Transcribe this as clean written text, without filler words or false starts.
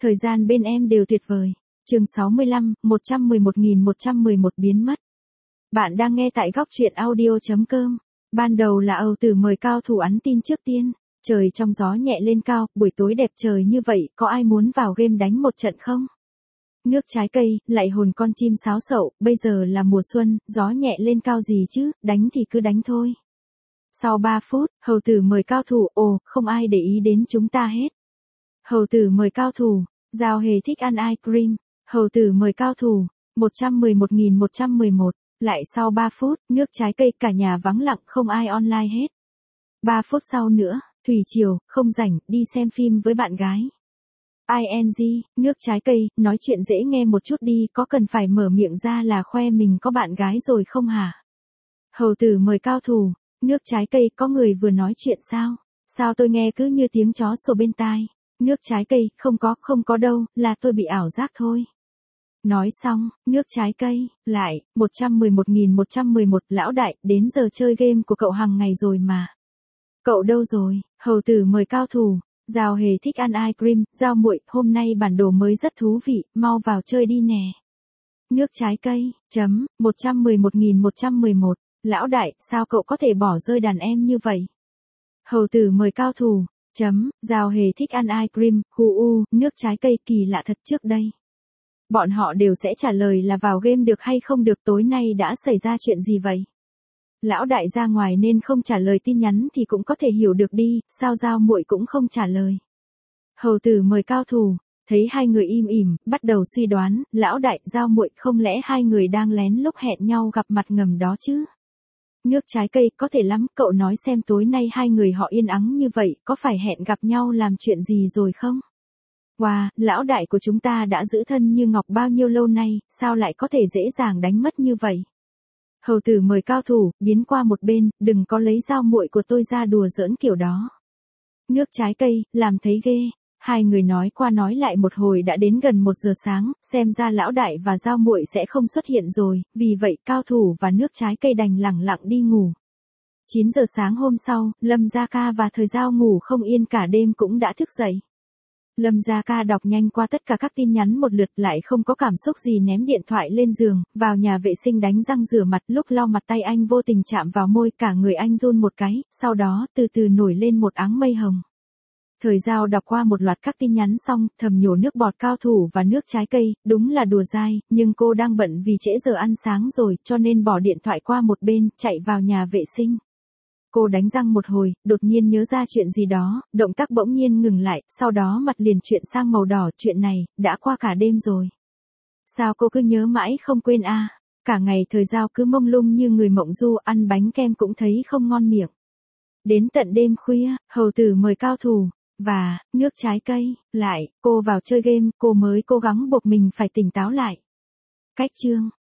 Thời gian bên em đều tuyệt vời. Chương 65, 111.111 biến mất. Bạn đang nghe tại góc truyện audio.com. Ban đầu là Âu Tử mời cao thủ ắn tin trước tiên. Trời trong gió nhẹ lên cao, buổi tối đẹp trời như vậy, có ai muốn vào game đánh một trận không? Nước trái cây, lại hồn con chim sáo sậu, bây giờ là mùa xuân, gió nhẹ lên cao gì chứ, đánh thì cứ đánh thôi. Sau 3 phút, Hầu Tử mời cao thủ, ồ, không ai để ý đến chúng ta hết. Hầu Tử mời cao thủ, Giao Hề thích ăn ice cream. Hầu Tử mời cao thủ, 111.111, lại sau 3 phút, nước trái cây cả nhà vắng lặng không ai online hết. 3 phút sau nữa, Thủy Triều, không rảnh, đi xem phim với bạn gái. ING, nước trái cây, nói chuyện dễ nghe một chút đi, có cần phải mở miệng ra là khoe mình có bạn gái rồi không hả? Hầu Tử mời cao thủ, nước trái cây, có người vừa nói chuyện sao? Sao tôi nghe cứ như tiếng chó sủa bên tai? Nước trái cây, không có đâu, là tôi bị ảo giác thôi. Nói xong, nước trái cây, lại, 111.111, lão đại, đến giờ chơi game của cậu hàng ngày rồi mà. Cậu đâu rồi? Hầu Tử mời cao thủ, Giao Hề thích ăn ice cream, Giao muội, hôm nay bản đồ mới rất thú vị, mau vào chơi đi nè. Nước trái cây, 111.111, lão đại, sao cậu có thể bỏ rơi đàn em như vậy? Hầu Tử mời cao thủ, Giao Hề thích ăn ice cream, nước trái cây, kỳ lạ thật, trước đây. Bọn họ đều sẽ trả lời là vào game được hay không được, tối nay đã xảy ra chuyện gì vậy? Lão đại ra ngoài nên không trả lời tin nhắn thì cũng có thể hiểu được đi, sao Giao muội cũng không trả lời. Hầu Tử mời cao thủ, thấy hai người im ỉm, bắt đầu suy đoán, lão đại, Giao muội, không lẽ hai người đang lén lúc hẹn nhau gặp mặt ngầm đó chứ? Nước trái cây, có thể lắm, cậu nói xem tối nay hai người họ yên ắng như vậy, có phải hẹn gặp nhau làm chuyện gì rồi không? Wow, lão đại của chúng ta đã giữ thân như ngọc bao nhiêu lâu nay, sao lại có thể dễ dàng đánh mất như vậy? Hầu Tử mời cao thủ, biến qua một bên, đừng có lấy Giao muội của tôi ra đùa giỡn kiểu đó. Nước trái cây, làm thấy ghê. Hai người nói qua nói lại một hồi đã đến gần 1 giờ sáng, xem ra lão đại và Giao muội sẽ không xuất hiện rồi, vì vậy cao thủ và nước trái cây đành lẳng lặng đi ngủ. 9 giờ sáng hôm sau, Lâm Gia Ca và Thời Giao ngủ không yên cả đêm cũng đã thức dậy. Lâm Gia Ca đọc nhanh qua tất cả các tin nhắn một lượt, lại không có cảm xúc gì, ném điện thoại lên giường, vào nhà vệ sinh đánh răng rửa mặt, lúc lau mặt tay anh vô tình chạm vào môi, cả người anh run một cái, sau đó từ từ nổi lên một áng mây hồng. Thời Giao đọc qua một loạt các tin nhắn xong, thầm nhổ nước bọt, cao thủ và nước trái cây, đúng là đùa dai, nhưng cô đang bận vì trễ giờ ăn sáng rồi, cho nên bỏ điện thoại qua một bên, chạy vào nhà vệ sinh. Cô đánh răng một hồi, đột nhiên nhớ ra chuyện gì đó, động tác bỗng nhiên ngừng lại, sau đó mặt liền chuyển sang màu đỏ, chuyện này, đã qua cả đêm rồi. Sao cô cứ nhớ mãi không quên a? Cả ngày Thời Giao cứ mông lung như người mộng du, ăn bánh kem cũng thấy không ngon miệng. Đến tận đêm khuya, Hầu Tử mời cao thủ, và, nước trái cây, lại, cô vào chơi game, cô mới cố gắng buộc mình phải tỉnh táo lại. Cách chương